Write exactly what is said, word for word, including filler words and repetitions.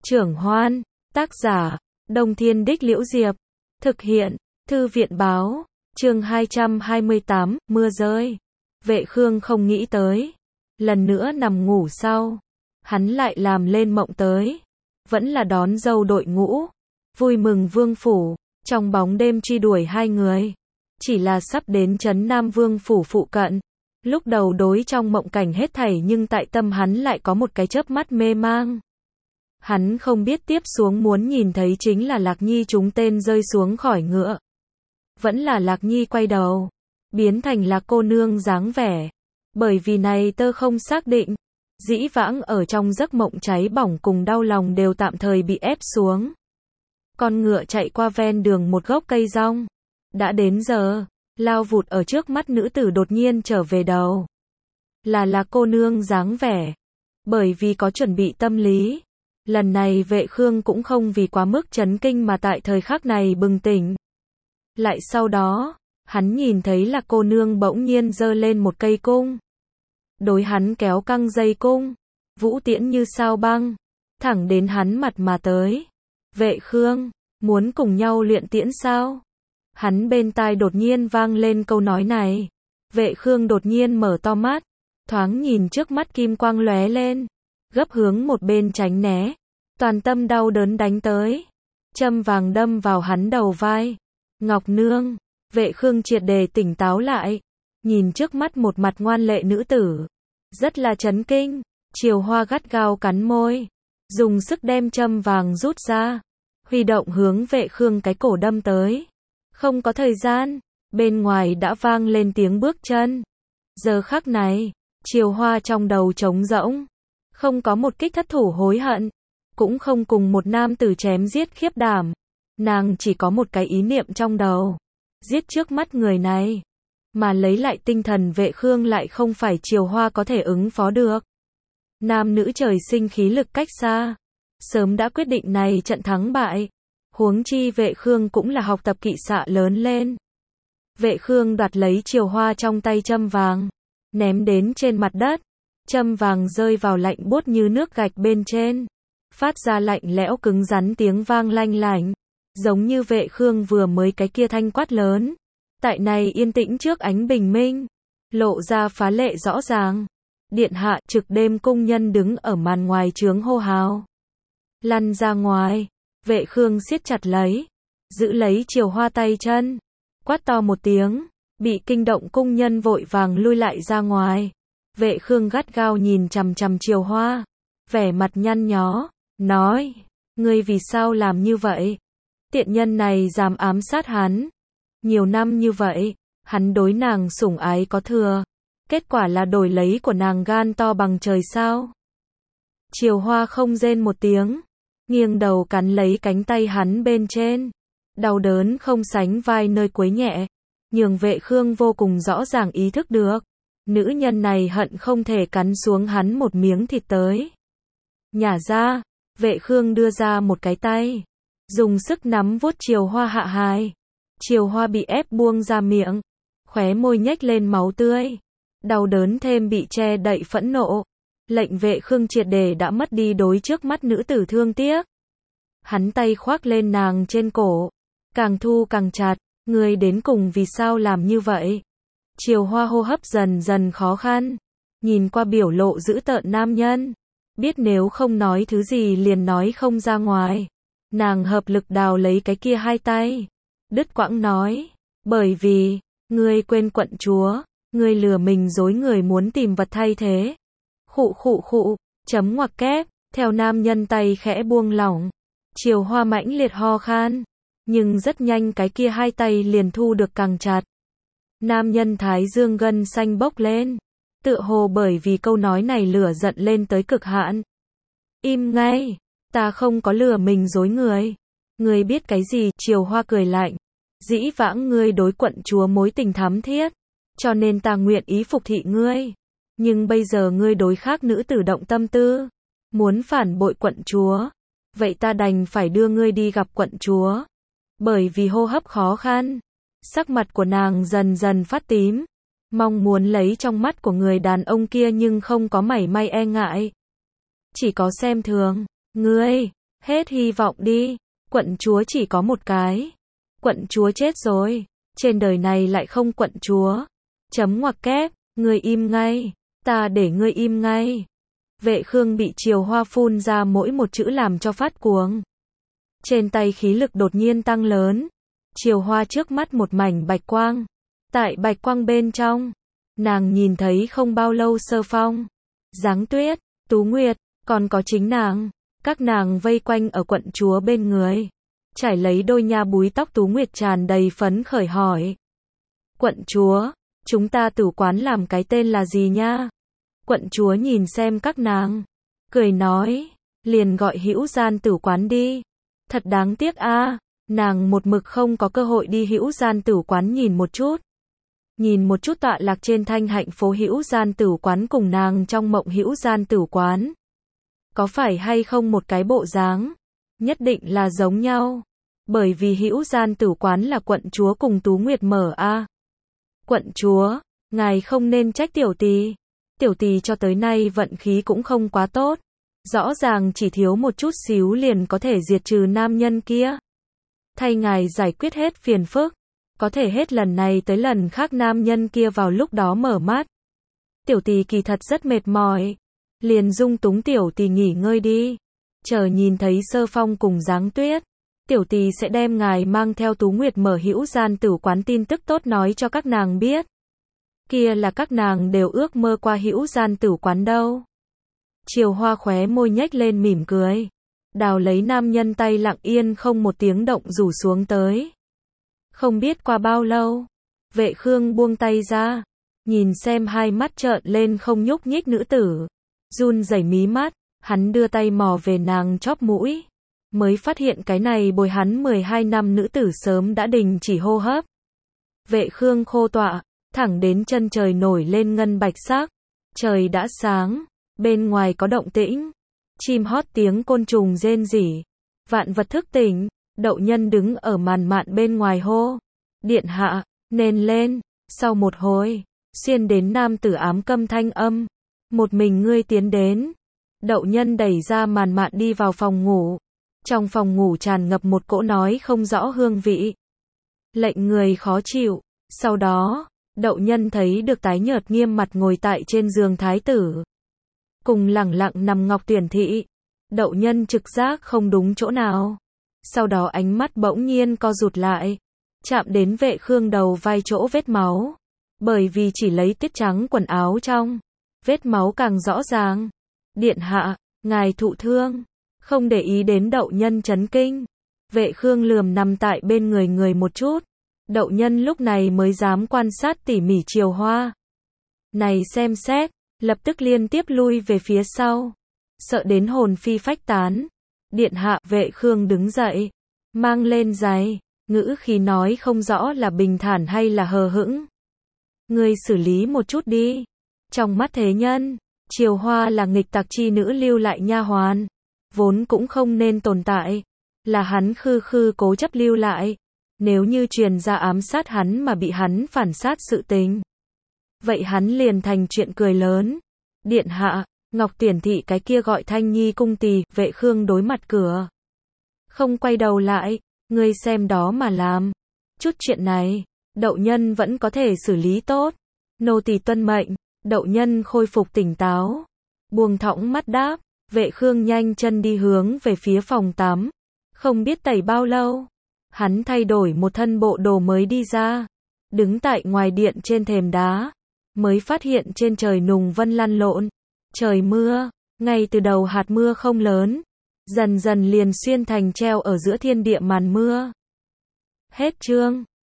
Trưởng Hoan, tác giả, Đông Thiên Đích Liễu Diệp, thực hiện, Thư viện báo, chương hai trăm hai mươi tám, mưa rơi. Vệ Khương không nghĩ tới, lần nữa nằm ngủ sau, hắn lại làm lên mộng tới, vẫn là đón dâu đội ngũ, vui mừng vương phủ, trong bóng đêm truy đuổi hai người, chỉ là sắp đến trấn Nam Vương phủ phụ cận. Lúc đầu đối trong mộng cảnh hết thảy nhưng tại tâm hắn lại có một cái chớp mắt mê mang. Hắn không biết tiếp xuống muốn nhìn thấy chính là Lạc Nhi trúng tên rơi xuống khỏi ngựa. Vẫn là Lạc Nhi quay đầu, biến thành Lạc cô nương dáng vẻ. Bởi vì này tơ không xác định, dĩ vãng ở trong giấc mộng cháy bỏng cùng đau lòng đều tạm thời bị ép xuống. Con ngựa chạy qua ven đường một gốc cây rong. Đã đến giờ, lao vụt ở trước mắt nữ tử đột nhiên trở về đầu. Là Lạc cô nương dáng vẻ. Bởi vì có chuẩn bị tâm lý. Lần này Vệ Khương cũng không vì quá mức chấn kinh mà tại thời khắc này bừng tỉnh. Lại sau đó, hắn nhìn thấy Lạc cô nương bỗng nhiên giơ lên một cây cung. Đối hắn kéo căng dây cung, vũ tiễn như sao băng, thẳng đến hắn mặt mà tới. Vệ Khương, muốn cùng nhau luyện tiễn sao? Hắn bên tai đột nhiên vang lên câu nói này. Vệ Khương đột nhiên mở to mắt, thoáng nhìn trước mắt kim quang lóe lên, gấp hướng một bên tránh né, toàn tâm đau đớn đánh tới. Châm vàng đâm vào hắn đầu vai. Ngọc nương, Vệ Khương triệt để tỉnh táo lại, nhìn trước mắt một mặt ngoan lệ nữ tử, rất là chấn kinh. Triều Hoa gắt gao cắn môi, dùng sức đem châm vàng rút ra, huy động hướng Vệ Khương cái cổ đâm tới. Không có thời gian, bên ngoài đã vang lên tiếng bước chân. Giờ khắc này, Triều Hoa trong đầu trống rỗng, không có một kích thất thủ hối hận, cũng không cùng một nam tử chém giết khiếp đảm. Nàng chỉ có một cái ý niệm trong đầu, giết trước mắt người này, mà lấy lại tinh thần. Vệ Khương lại không phải Triều Hoa có thể ứng phó được. Nam nữ trời sinh khí lực cách xa, sớm đã quyết định này trận thắng bại. Huống chi Vệ Khương cũng là học tập kỵ xạ lớn lên. Vệ Khương đoạt lấy Triều Hoa trong tay châm vàng, ném đến trên mặt đất. Châm vàng rơi vào lạnh buốt như nước gạch bên trên, phát ra lạnh lẽo cứng rắn tiếng vang lanh lảnh, giống như Vệ Khương vừa mới cái kia thanh quát lớn. Tại này yên tĩnh trước ánh bình minh, lộ ra phá lệ rõ ràng. Điện hạ, trực đêm cung nhân đứng ở màn ngoài trướng hô hào. Lăn ra ngoài. Vệ Khương siết chặt lấy, giữ lấy Triều Hoa tay chân, quát to một tiếng, bị kinh động cung nhân vội vàng lui lại ra ngoài. Vệ Khương gắt gao nhìn chằm chằm Triều Hoa, vẻ mặt nhăn nhó, nói, ngươi vì sao làm như vậy? Tiện nhân này dám ám sát hắn. Nhiều năm như vậy, hắn đối nàng sủng ái có thừa, kết quả là đổi lấy của nàng gan to bằng trời sao? Triều Hoa không rên một tiếng, nghiêng đầu cắn lấy cánh tay hắn bên trên. Đau đớn không sánh vai nơi quấy nhẹ, nhường Vệ Khương vô cùng rõ ràng ý thức được. Nữ nhân này hận không thể cắn xuống hắn một miếng thịt tới. Nhả ra, Vệ Khương đưa ra một cái tay, dùng sức nắm vuốt Triều Hoa hạ hài. Triều Hoa bị ép buông ra miệng, khóe môi nhếch lên máu tươi. Đau đớn thêm bị che đậy phẫn nộ, lệnh Vệ Khương triệt để đã mất đi đối trước mắt nữ tử thương tiếc. Hắn tay khoác lên nàng trên cổ, càng thu càng chặt. Ngươi đến cùng vì sao làm như vậy? Triều Hoa hô hấp dần dần khó khăn, nhìn qua biểu lộ dữ tợn nam nhân, biết nếu không nói thứ gì liền nói không ra ngoài. Nàng hợp lực đào lấy cái kia hai tay, đứt quãng nói, bởi vì, ngươi quên quận chúa, ngươi lừa mình dối người muốn tìm vật thay thế. Khụ khụ khụ, chấm ngoặc kép, theo nam nhân tay khẽ buông lỏng, Triều Hoa mãnh liệt ho khan, nhưng rất nhanh cái kia hai tay liền thu được càng chặt. Nam nhân thái dương gân xanh bốc lên, tựa hồ bởi vì câu nói này lửa giận lên tới cực hạn. Im ngay, ta không có lừa mình dối người. Ngươi biết cái gì? Triều Hoa cười lạnh, dĩ vãng ngươi đối quận chúa mối tình thắm thiết, cho nên ta nguyện ý phục thị ngươi. Nhưng bây giờ ngươi đối khác nữ tử động tâm tư, muốn phản bội quận chúa, vậy ta đành phải đưa ngươi đi gặp quận chúa. Bởi vì hô hấp khó khăn, sắc mặt của nàng dần dần phát tím, mong muốn lấy trong mắt của người đàn ông kia nhưng không có mảy may e ngại, chỉ có xem thường. Ngươi, Hết hy vọng đi, quận chúa chỉ có một cái. Quận chúa chết rồi, trên đời này lại không quận chúa. Chấm ngoặc kép, ngươi im ngay, ta để ngươi im ngay. Vệ Khương bị Triều Hoa phun ra mỗi một chữ làm cho phát cuồng. Trên tay khí lực đột nhiên tăng lớn. Triều Hoa trước mắt một mảnh bạch quang. Tại bạch quang bên trong, nàng nhìn thấy không bao lâu Sơ Phong, Giáng Tuyết, Tú Nguyệt, còn có chính nàng. Các nàng vây quanh ở quận chúa bên người. Trải lấy đôi nha búi tóc Tú Nguyệt tràn đầy phấn khởi hỏi. Quận chúa, chúng ta tử quán làm cái tên là gì nha? Quận chúa nhìn xem các nàng, cười nói, liền gọi Hữu Gian tử quán đi. Thật đáng tiếc a, nàng một mực không có cơ hội đi Hữu Gian tử quán nhìn một chút. Nhìn một chút tọa lạc trên thanh hạnh phố Hữu Gian tử quán cùng nàng trong mộng Hữu Gian tử quán. Có phải hay không một cái bộ dáng? Nhất định là giống nhau. Bởi vì Hữu Gian tử quán là quận chúa cùng Tú Nguyệt mở a. Quận chúa, ngài không nên trách tiểu tỳ. Tiểu tỳ cho tới nay vận khí cũng không quá tốt. Rõ ràng chỉ thiếu một chút xíu liền có thể diệt trừ nam nhân kia. Thay ngài giải quyết hết phiền phức. Có thể hết lần này tới lần khác nam nhân kia vào lúc đó mở mắt. Tiểu tỳ kỳ thật rất mệt mỏi. Liền dung túng tiểu tỳ nghỉ ngơi đi. Chờ nhìn thấy Sơ Phong cùng Giáng Tuyết. Tiểu tỳ sẽ đem ngài mang theo Tú Nguyệt mở Hữu Gian tử quán tin tức tốt nói cho các nàng biết. Kia là các nàng đều ước mơ qua Hữu Gian tử quán đâu. Triều Hoa khóe môi nhếch lên mỉm cười. Đào lấy nam nhân tay lặng yên không một tiếng động rủ xuống tới. Không biết qua bao lâu, Vệ Khương buông tay ra, nhìn xem hai mắt trợn lên không nhúc nhích nữ tử, run rẩy mí mắt, hắn đưa tay mò về nàng chóp mũi, mới phát hiện cái này bồi hắn mười hai năm nữ tử sớm đã đình chỉ hô hấp. Vệ Khương khô tọa, thẳng đến chân trời nổi lên ngân bạch sắc, trời đã sáng, bên ngoài có động tĩnh, chim hót tiếng côn trùng rên rỉ, vạn vật thức tỉnh. Đậu Nhân đứng ở màn mạn bên ngoài hô, điện hạ, nên lên. Sau một hồi, xuyên đến nam tử ám câm thanh âm, một mình ngươi tiến đến. Đậu Nhân đẩy ra màn mạn đi vào phòng ngủ. Trong phòng ngủ tràn ngập một cỗ nói không rõ hương vị, lệnh người khó chịu. Sau đó, Đậu Nhân thấy được tái nhợt nghiêm mặt ngồi tại trên giường thái tử, cùng lẳng lặng nằm Ngọc Tuyển Thị. Đậu Nhân trực giác không đúng chỗ nào. Sau đó ánh mắt bỗng nhiên co rụt lại, chạm đến Vệ Khương đầu vai chỗ vết máu. Bởi vì chỉ lấy tiết trắng quần áo trong, vết máu càng rõ ràng. Điện hạ, ngài thụ thương. Không để ý đến Đậu Nhân chấn kinh. Vệ Khương lườm nằm tại bên người người một chút. Đậu Nhân lúc này mới dám quan sát tỉ mỉ Triều Hoa. Này xem xét, lập tức liên tiếp lui về phía sau. Sợ đến hồn phi phách tán. Điện hạ, Vệ Khương đứng dậy, mang lên giày, ngữ khí nói không rõ là bình thản hay là hờ hững. Ngươi xử lý một chút đi. Trong mắt thế nhân, Triều Hoa là nghịch tặc chi nữ lưu lại nha hoàn, vốn cũng không nên tồn tại, là hắn khư khư cố chấp lưu lại. Nếu như truyền ra ám sát hắn mà bị hắn phản sát sự tình, vậy hắn liền thành chuyện cười lớn. Điện hạ, Ngọc Tuyển Thị cái kia gọi Thanh Nhi cung tỳ. Vệ Khương đối mặt cửa, không quay đầu lại, ngươi xem đó mà làm. Chút chuyện này, Đậu Nhân vẫn có thể xử lý tốt. Nô tỳ tuân mệnh. Đậu Nhân khôi phục tỉnh táo, buông thõng mắt đáp. Vệ Khương nhanh chân đi hướng về phía phòng tắm. Không biết tẩy bao lâu, hắn thay đổi một thân bộ đồ mới đi ra, đứng tại ngoài điện trên thềm đá, mới phát hiện trên trời nùng vân lăn lộn. Trời mưa, ngay từ đầu hạt mưa không lớn, dần dần liền xuyên thành treo ở giữa thiên địa màn mưa. Hết chương.